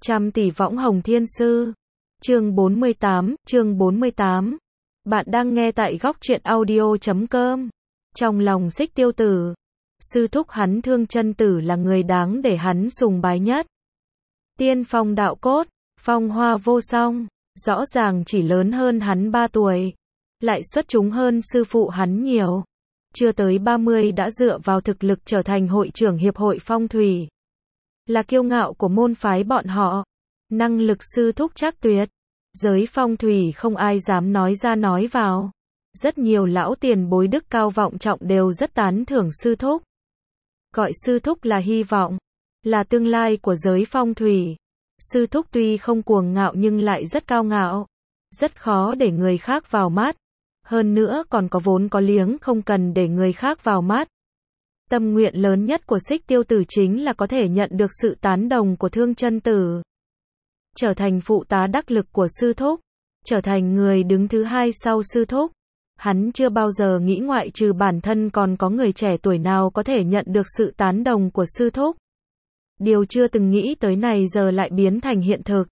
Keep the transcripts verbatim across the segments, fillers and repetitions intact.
Trăm tỷ võng hồng thiên sư. Chương bốn mươi tám, chương bốn mươi tám. Bạn đang nghe tại góc truyện audio chấm com. Trong lòng Xích Tiêu Tử, sư thúc hắn Thương Chân Tử là người đáng để hắn sùng bái nhất. Tiên phong đạo cốt, phong hoa vô song, rõ ràng chỉ lớn hơn hắn ba tuổi, lại xuất chúng hơn sư phụ hắn nhiều. Chưa tới ba mươi đã dựa vào thực lực trở thành hội trưởng hiệp hội phong thủy, là kiêu ngạo của môn phái bọn họ. Năng lực sư thúc chắc tuyệt, giới phong thủy không ai dám nói ra nói vào. Rất nhiều lão tiền bối đức cao vọng trọng đều rất tán thưởng sư thúc. Gọi sư thúc là hy vọng, là tương lai của giới phong thủy. Sư thúc tuy không cuồng ngạo nhưng lại rất cao ngạo, rất khó để người khác vào mắt. Hơn nữa còn có vốn có liếng không cần để người khác vào mắt. Tâm nguyện lớn nhất của Xích Tiêu Tử chính là có thể nhận được sự tán đồng của Thương Chân Tử. Trở thành phụ tá đắc lực của sư thúc, trở thành người đứng thứ hai sau sư thúc. Hắn chưa bao giờ nghĩ ngoại trừ bản thân còn có người trẻ tuổi nào có thể nhận được sự tán đồng của sư thúc. Điều chưa từng nghĩ tới này giờ lại biến thành hiện thực.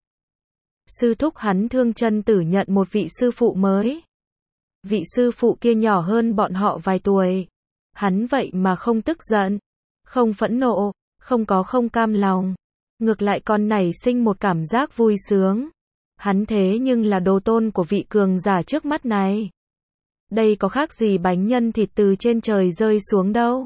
Sư thúc hắn Thương Chân Tử nhận một vị sư phụ mới. Vị sư phụ kia nhỏ hơn bọn họ vài tuổi. Hắn vậy mà không tức giận, không phẫn nộ, không có không cam lòng. Ngược lại còn nảy sinh một cảm giác vui sướng. Hắn thế nhưng là đồ tôn của vị cường giả trước mắt này. Đây có khác gì bánh nhân thịt từ trên trời rơi xuống đâu.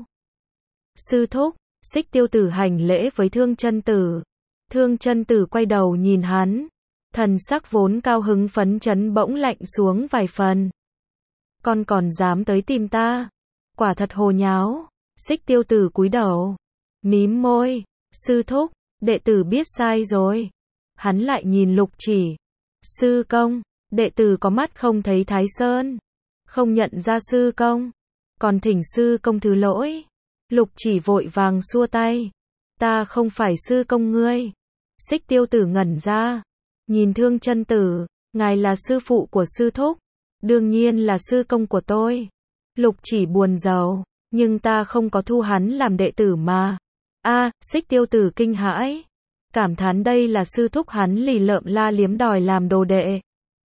Sư thúc, Xích Tiêu Tử hành lễ với Thương Chân Tử. Thương Chân Tử quay đầu nhìn hắn. Thần sắc vốn cao hứng phấn chấn bỗng lạnh xuống vài phần. Con còn dám tới tìm ta? Quả thật hồ nháo. Xích Tiêu Tử cúi đầu, mím môi. Sư thúc, đệ tử biết sai rồi. Hắn lại nhìn Lục Chỉ. Sư công, đệ tử có mắt không thấy Thái Sơn, không nhận ra sư công, còn thỉnh sư công thứ lỗi. Lục Chỉ vội vàng xua tay. Ta không phải sư công ngươi. Xích Tiêu Tử ngẩn ra, nhìn Thương Chân Tử. Ngài là sư phụ của sư thúc, đương nhiên là sư công của tôi. Lục Chỉ buồn rầu, nhưng ta không có thu hắn làm đệ tử mà. A, à, Xích Tiêu Tử kinh hãi, cảm thán đây là sư thúc hắn lì lợm la liếm đòi làm đồ đệ.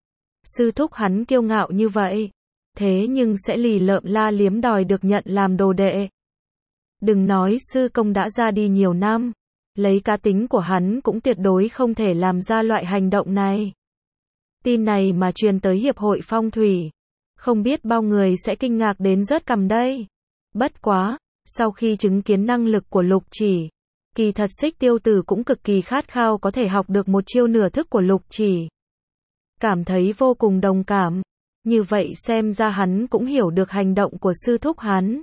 Sư thúc hắn kiêu ngạo như vậy, thế nhưng sẽ lì lợm la liếm đòi được nhận làm đồ đệ. Đừng nói sư công đã ra đi nhiều năm, lấy cá tính của hắn cũng tuyệt đối không thể làm ra loại hành động này. Tin này mà truyền tới hiệp hội phong thủy, không biết bao người sẽ kinh ngạc đến rớt cằm đây. Bất quá, sau khi chứng kiến năng lực của Lục Chỉ, kỳ thật Xích Tiêu Tử cũng cực kỳ khát khao có thể học được một chiêu nửa thức của Lục Chỉ. Cảm thấy vô cùng đồng cảm. Như vậy xem ra hắn cũng hiểu được hành động của sư thúc hắn.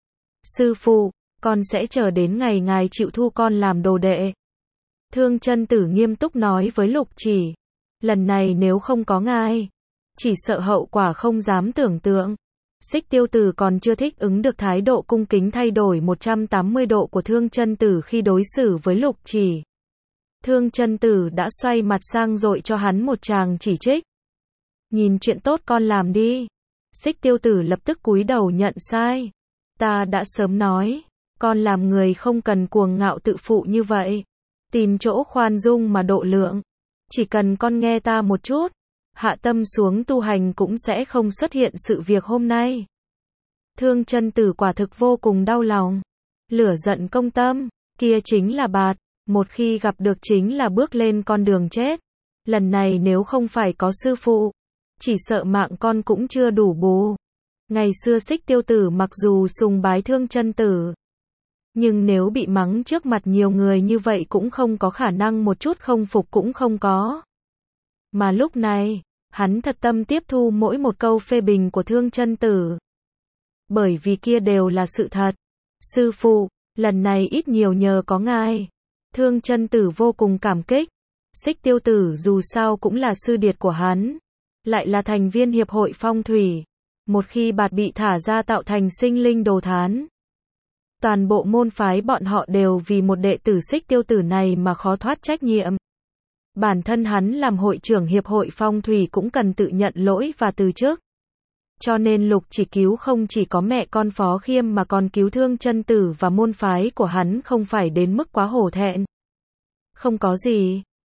Sư phụ, con sẽ chờ đến ngày ngài chịu thu con làm đồ đệ. Thương Chân Tử nghiêm túc nói với Lục Chỉ. Lần này nếu không có ngài, chỉ sợ hậu quả không dám tưởng tượng. Xích Tiêu Tử còn chưa thích ứng được thái độ cung kính thay đổi một trăm tám mươi độ của Thương Chân Tử khi đối xử với Lục Chỉ. Thương Chân Tử đã xoay mặt sang dội cho hắn một tràng chỉ trích. Nhìn chuyện tốt con làm đi. Xích Tiêu Tử lập tức cúi đầu nhận sai. Ta đã sớm nói, con làm người không cần cuồng ngạo tự phụ như vậy. Tìm chỗ khoan dung mà độ lượng. Chỉ cần con nghe ta một chút, hạ tâm xuống tu hành cũng sẽ không xuất hiện sự việc hôm nay. Thương Chân Tử quả thực vô cùng đau lòng. Lửa giận công tâm, kia chính là bạt, một khi gặp được chính là bước lên con đường chết. Lần này nếu không phải có sư phụ, chỉ sợ mạng con cũng chưa đủ bù. Ngày xưa Xích Tiêu Tử mặc dù sùng bái Thương Chân Tử, nhưng nếu bị mắng trước mặt nhiều người như vậy cũng không có khả năng một chút không phục cũng không có. Mà lúc này, hắn thật tâm tiếp thu mỗi một câu phê bình của Thương Chân Tử. Bởi vì kia đều là sự thật. Sư phụ, lần này ít nhiều nhờ có ngài. Thương Chân Tử vô cùng cảm kích. Xích Tiêu Tử dù sao cũng là sư điệt của hắn, lại là thành viên hiệp hội phong thủy. Một khi bạt bị thả ra tạo thành sinh linh đồ thán, toàn bộ môn phái bọn họ đều vì một đệ tử Xích Tiêu Tử này mà khó thoát trách nhiệm. Bản thân hắn làm hội trưởng hiệp hội phong thủy cũng cần tự nhận lỗi và từ chức. Cho nên Lục Chỉ cứu không chỉ có mẹ con Phó Khiêm mà còn cứu Thương Chân Tử và môn phái của hắn không phải đến mức quá hổ thẹn. Không có gì,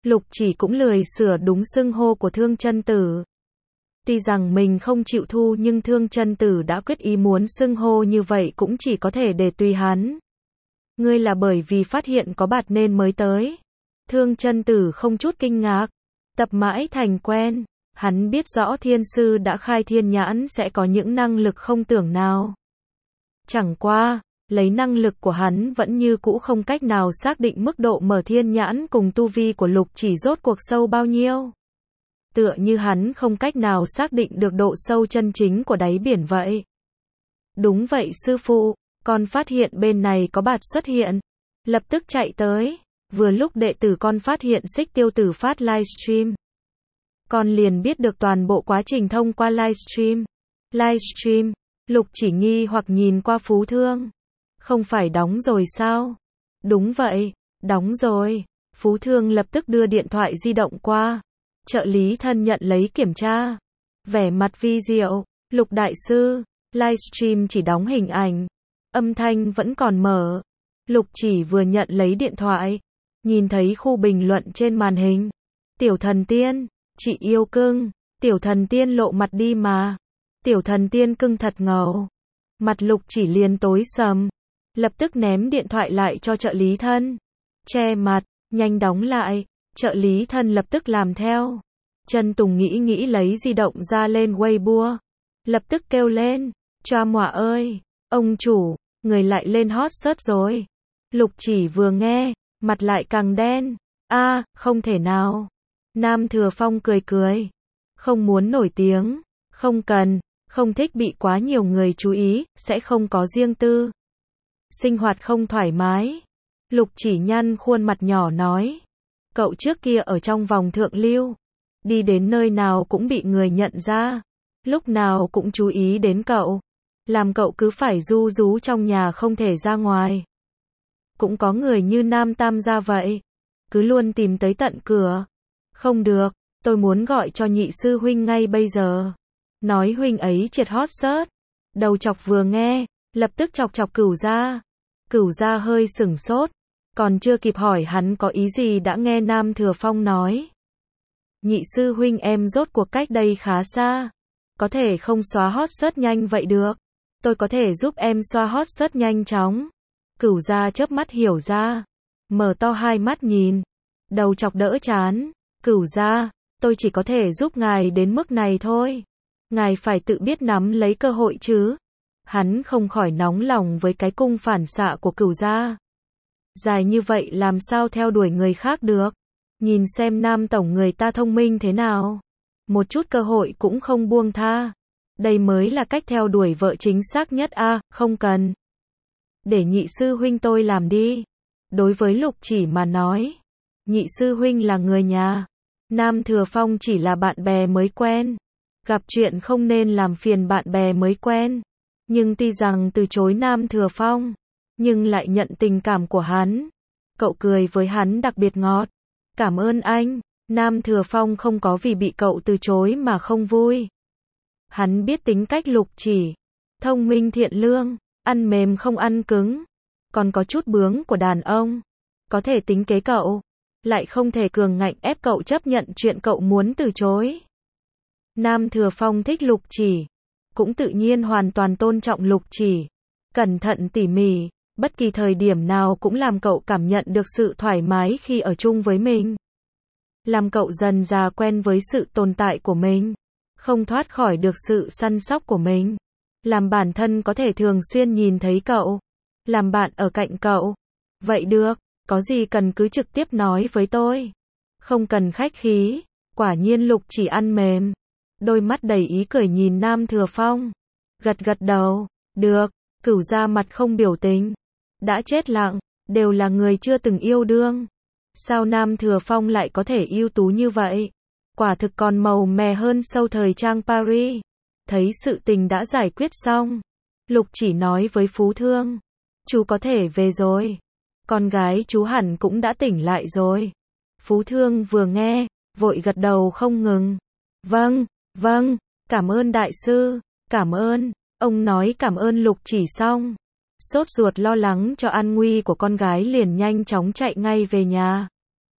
Lục Chỉ cũng lười sửa đúng xưng hô của Thương Chân Tử. Tuy rằng mình không chịu thu nhưng Thương Chân Tử đã quyết ý muốn xưng hô như vậy cũng chỉ có thể để tùy hắn. Ngươi là bởi vì phát hiện có bạt nên mới tới. Thương Chân Tử không chút kinh ngạc. Tập mãi thành quen. Hắn biết rõ thiên sư đã khai thiên nhãn sẽ có những năng lực không tưởng nào. Chẳng qua, lấy năng lực của hắn vẫn như cũ không cách nào xác định mức độ mở thiên nhãn cùng tu vi của Lục Chỉ rốt cuộc sâu bao nhiêu. Tựa như hắn không cách nào xác định được độ sâu chân chính của đáy biển vậy. Đúng vậy sư phụ, con phát hiện bên này có bạt xuất hiện. Lập tức chạy tới, vừa lúc đệ tử con phát hiện Xích Tiêu Tử phát livestream. Con liền biết được toàn bộ quá trình thông qua livestream. Livestream, Lục Chỉ nghi hoặc nhìn qua Phú Thương. Không phải đóng rồi sao? Đúng vậy, đóng rồi. Phú Thương lập tức đưa điện thoại di động qua. Trợ lý thân nhận lấy kiểm tra. Vẻ mặt vi diệu, Lục đại sư, livestream chỉ đóng hình ảnh. Âm thanh vẫn còn mở. Lục Chỉ vừa nhận lấy điện thoại. Nhìn thấy khu bình luận trên màn hình. Tiểu thần tiên, chị yêu cưng. Tiểu thần tiên lộ mặt đi mà. Tiểu thần tiên cưng thật ngầu. Mặt Lục Chỉ liền tối sầm. Lập tức ném điện thoại lại cho trợ lý thân. Che mặt, nhanh đóng lại. Trợ lý thân lập tức làm theo. Trần Tùng nghĩ nghĩ lấy di động ra lên Weibo. Lập tức kêu lên. Choa mọa ơi, ông chủ, người lại lên hot search rồi. Lục Chỉ vừa nghe, mặt lại càng đen. A, à, không thể nào. Nam Thừa Phong cười cười. Không muốn nổi tiếng. Không cần, không thích bị quá nhiều người chú ý, sẽ không có riêng tư. Sinh hoạt không thoải mái. Lục Chỉ nhăn khuôn mặt nhỏ nói. Cậu trước kia ở trong vòng thượng lưu. Đi đến nơi nào cũng bị người nhận ra. Lúc nào cũng chú ý đến cậu. Làm cậu cứ phải ru rú trong nhà không thể ra ngoài. Cũng có người như Nam Tam gia vậy. Cứ luôn tìm tới tận cửa. Không được, tôi muốn gọi cho nhị sư huynh ngay bây giờ. Nói huynh ấy triệt hot search. Đầu chọc vừa nghe, lập tức chọc chọc Cửu gia. Cửu gia hơi sửng sốt. Còn chưa kịp hỏi hắn có ý gì đã nghe Nam Thừa Phong nói. Nhị sư huynh em rốt cuộc cách đây khá xa. Có thể không xóa hot search nhanh vậy được. Tôi có thể giúp em xóa hot search nhanh chóng. Cửu gia chớp mắt hiểu ra. Mở to hai mắt nhìn. Đầu chọc đỡ chán. Cửu gia, tôi chỉ có thể giúp ngài đến mức này thôi. Ngài phải tự biết nắm lấy cơ hội chứ. Hắn không khỏi nóng lòng với cái cung phản xạ của Cửu gia. Dài như vậy làm sao theo đuổi người khác được. Nhìn xem Nam tổng người ta thông minh thế nào. Một chút cơ hội cũng không buông tha. Đây mới là cách theo đuổi vợ chính xác nhất a, à, không cần. Để nhị sư huynh tôi làm đi. Đối với Lục Chỉ mà nói. Nhị sư huynh là người nhà. Nam Thừa Phong chỉ là bạn bè mới quen. Gặp chuyện không nên làm phiền bạn bè mới quen. Nhưng tuy rằng từ chối Nam Thừa Phong. Nhưng lại nhận tình cảm của hắn. Cậu cười với hắn đặc biệt ngọt. Cảm ơn anh. Nam Thừa Phong không có vì bị cậu từ chối mà không vui. Hắn biết tính cách Lục Chỉ. Thông minh thiện lương. Ăn mềm không ăn cứng. Còn có chút bướng của đàn ông. Có thể tính kế cậu. Lại không thể cường ngạnh ép cậu chấp nhận chuyện cậu muốn từ chối. Nam Thừa Phong thích Lục Chỉ. Cũng tự nhiên hoàn toàn tôn trọng Lục Chỉ. Cẩn thận tỉ mỉ. Bất kỳ thời điểm nào cũng làm cậu cảm nhận được sự thoải mái khi ở chung với mình. Làm cậu dần dà quen với sự tồn tại của mình. Không thoát khỏi được sự săn sóc của mình. Làm bản thân có thể thường xuyên nhìn thấy cậu. Làm bạn ở cạnh cậu. Vậy được, có gì cần cứ trực tiếp nói với tôi. Không cần khách khí. Quả nhiên Lục Chỉ ăn mềm. Đôi mắt đầy ý cười nhìn Nam Thừa Phong. Gật gật đầu. Được, Cửu gia mặt không biểu tình. Đã chết lặng, đều là người chưa từng yêu đương. Sao Nam Thừa Phong lại có thể ưu tú như vậy? Quả thực còn màu mè hơn sâu thời trang Paris. Thấy sự tình đã giải quyết xong. Lục Chỉ nói với Phú Thương. Chú có thể về rồi. Con gái chú hẳn cũng đã tỉnh lại rồi. Phú Thương vừa nghe, vội gật đầu không ngừng. Vâng, vâng, cảm ơn đại sư, cảm ơn. Ông nói cảm ơn Lục Chỉ xong. Sốt ruột lo lắng cho an nguy của con gái liền nhanh chóng chạy ngay về nhà.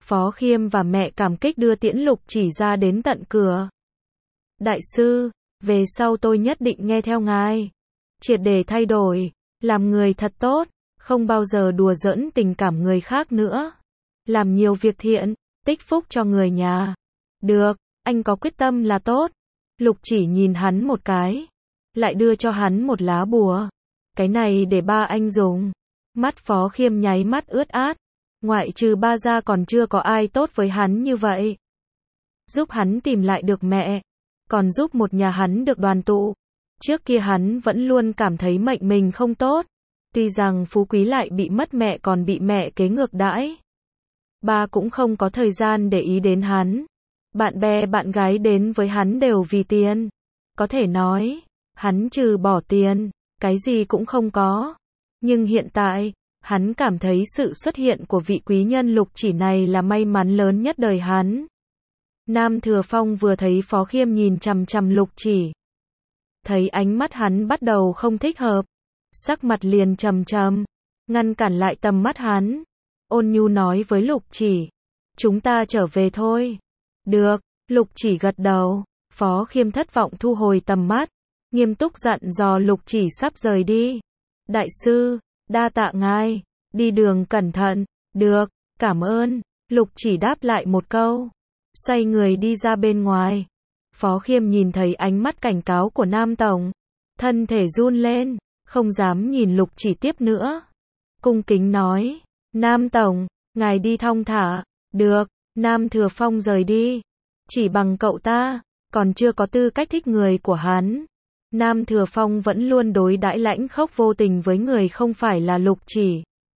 Phó Khiêm và mẹ cảm kích đưa tiễn Lục Chỉ ra đến tận cửa. Đại sư, về sau tôi nhất định nghe theo ngài. Triệt để thay đổi, làm người thật tốt, không bao giờ đùa giỡn tình cảm người khác nữa. Làm nhiều việc thiện, tích phúc cho người nhà. Được, anh có quyết tâm là tốt. Lục Chỉ nhìn hắn một cái, lại đưa cho hắn một lá bùa. Cái này để ba anh dùng. Mắt Phó Khiêm nháy mắt ướt át. Ngoại trừ ba ra còn chưa có ai tốt với hắn như vậy. Giúp hắn tìm lại được mẹ, còn giúp một nhà hắn được đoàn tụ. Trước kia hắn vẫn luôn cảm thấy mệnh mình không tốt. Tuy rằng phú quý lại bị mất mẹ còn bị mẹ kế ngược đãi. Ba cũng không có thời gian để ý đến hắn. Bạn bè bạn gái đến với hắn đều vì tiền. Có thể nói, hắn trừ bỏ tiền, cái gì cũng không có. Nhưng hiện tại, hắn cảm thấy sự xuất hiện của vị quý nhân Lục Chỉ này là may mắn lớn nhất đời hắn. Nam Thừa Phong vừa thấy Phó Khiêm nhìn chằm chằm Lục Chỉ. Thấy ánh mắt hắn bắt đầu không thích hợp. Sắc mặt liền trầm trầm, ngăn cản lại tầm mắt hắn. Ôn nhu nói với Lục Chỉ. Chúng ta trở về thôi. Được, Lục Chỉ gật đầu. Phó Khiêm thất vọng thu hồi tầm mắt. Nghiêm túc dặn dò Lục Chỉ sắp rời đi. Đại sư, đa tạ ngài, đi đường cẩn thận. Được, cảm ơn. Lục Chỉ đáp lại một câu. Xoay người đi ra bên ngoài. Phó Khiêm nhìn thấy ánh mắt cảnh cáo của Nam Tổng. Thân thể run lên, không dám nhìn Lục Chỉ tiếp nữa. Cung kính nói. Nam Tổng, ngài đi thong thả. Được, Nam Thừa Phong rời đi. Chỉ bằng cậu ta, còn chưa có tư cách thích người của hắn. Nam Thừa Phong vẫn luôn đối đãi lãnh khốc vô tình với người không phải là Lục Chỉ.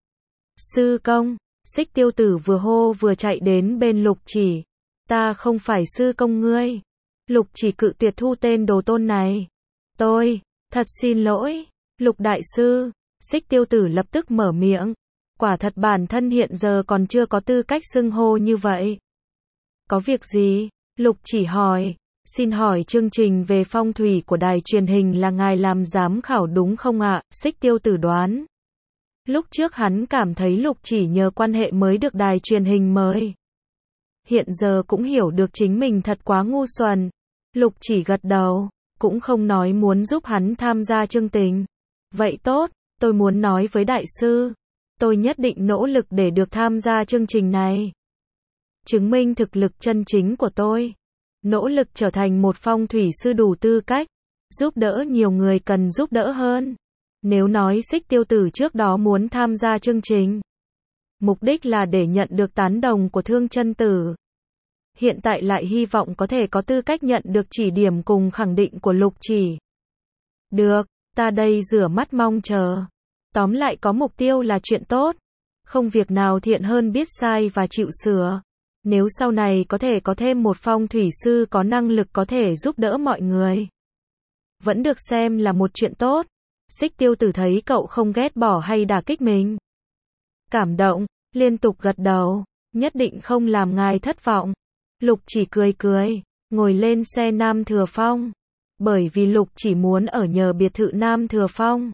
Sư công, Xích Tiêu Tử vừa hô vừa chạy đến bên Lục Chỉ. Ta không phải sư công ngươi. Lục Chỉ cự tuyệt thu tên đồ tôn này. Tôi, thật xin lỗi, Lục Đại Sư. Xích Tiêu Tử lập tức mở miệng. Quả thật bản thân hiện giờ còn chưa có tư cách xưng hô như vậy. Có việc gì? Lục Chỉ hỏi. Xin hỏi chương trình về phong thủy của đài truyền hình là ngài làm giám khảo đúng không ạ? Xích Tiêu Tử đoán. Lúc trước hắn cảm thấy Lục Chỉ nhờ quan hệ mới được đài truyền hình mời. Hiện giờ cũng hiểu được chính mình thật quá ngu xuẩn. Lục Chỉ gật đầu, cũng không nói muốn giúp hắn tham gia chương trình. Vậy tốt, tôi muốn nói với đại sư. Tôi nhất định nỗ lực để được tham gia chương trình này. Chứng minh thực lực chân chính của tôi. Nỗ lực trở thành một phong thủy sư đủ tư cách. Giúp đỡ nhiều người cần giúp đỡ hơn. Nếu nói Xích Tiêu Tử trước đó muốn tham gia chương trình. Mục đích là để nhận được tán đồng của Thương Chân Tử. Hiện tại lại hy vọng có thể có tư cách nhận được chỉ điểm cùng khẳng định của Lục Chỉ. Được, ta đây rửa mắt mong chờ. Tóm lại có mục tiêu là chuyện tốt. Không việc nào thiện hơn biết sai và chịu sửa. Nếu sau này có thể có thêm một phong thủy sư có năng lực có thể giúp đỡ mọi người. Vẫn được xem là một chuyện tốt. Xích Tiêu Tử thấy cậu không ghét bỏ hay đả kích mình. Cảm động, liên tục gật đầu. Nhất định không làm ngài thất vọng. Lục Chỉ cười cười, ngồi lên xe Nam Thừa Phong. Bởi vì Lục Chỉ muốn ở nhờ biệt thự Nam Thừa Phong.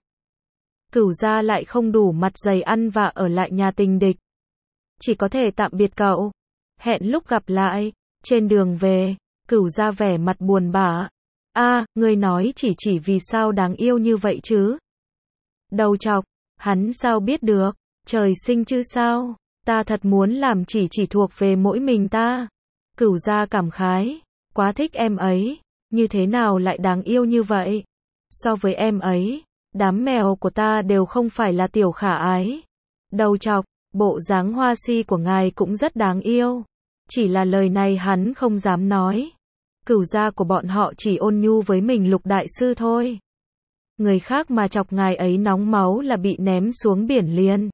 Cửu gia lại không đủ mặt dày ăn và ở lại nhà tình địch. Chỉ có thể tạm biệt cậu. Hẹn lúc gặp lại. Trên đường về, Cửu gia vẻ mặt buồn bã. A, ngươi nói chỉ chỉ vì sao đáng yêu như vậy chứ? Đầu chọc, hắn sao biết được? Trời sinh chứ sao? Ta thật muốn làm chỉ chỉ thuộc về mỗi mình ta. Cửu gia cảm khái. Quá thích em ấy. Như thế nào lại đáng yêu như vậy? So với em ấy, đám mèo của ta đều không phải là tiểu khả ái. Đầu chọc, bộ dáng hoa si của ngài cũng rất đáng yêu. Chỉ là lời này hắn không dám nói. Cửu gia của bọn họ chỉ ôn nhu với mình Lục Đại Sư thôi. Người khác mà chọc ngài ấy nóng máu là bị ném xuống biển liền.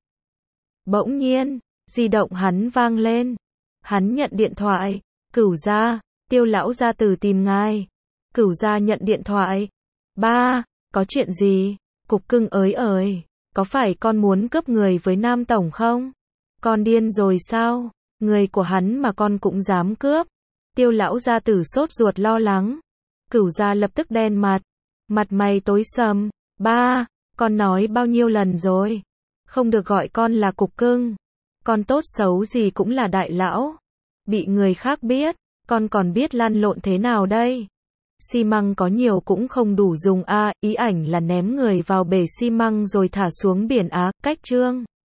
Bỗng nhiên, di động hắn vang lên. Hắn nhận điện thoại. Cửu gia, Tiêu lão gia tử tìm ngài. Cửu gia nhận điện thoại. Ba, có chuyện gì? Cục cưng ới ơi, có phải con muốn cướp người với Nam Tổng không? Con điên rồi sao? Người của hắn mà con cũng dám cướp. Tiêu lão gia tử sốt ruột lo lắng. Cửu gia lập tức đen mặt. Mặt mày tối sầm. Ba, con nói bao nhiêu lần rồi? Không được gọi con là cục cưng. con tốt xấu gì cũng là đại lão. Bị người khác biết, con còn biết lăn lộn thế nào đây? Xi măng có nhiều cũng không đủ dùng a, ý ảnh là ném người vào bể xi măng rồi thả xuống biển á, cách chương.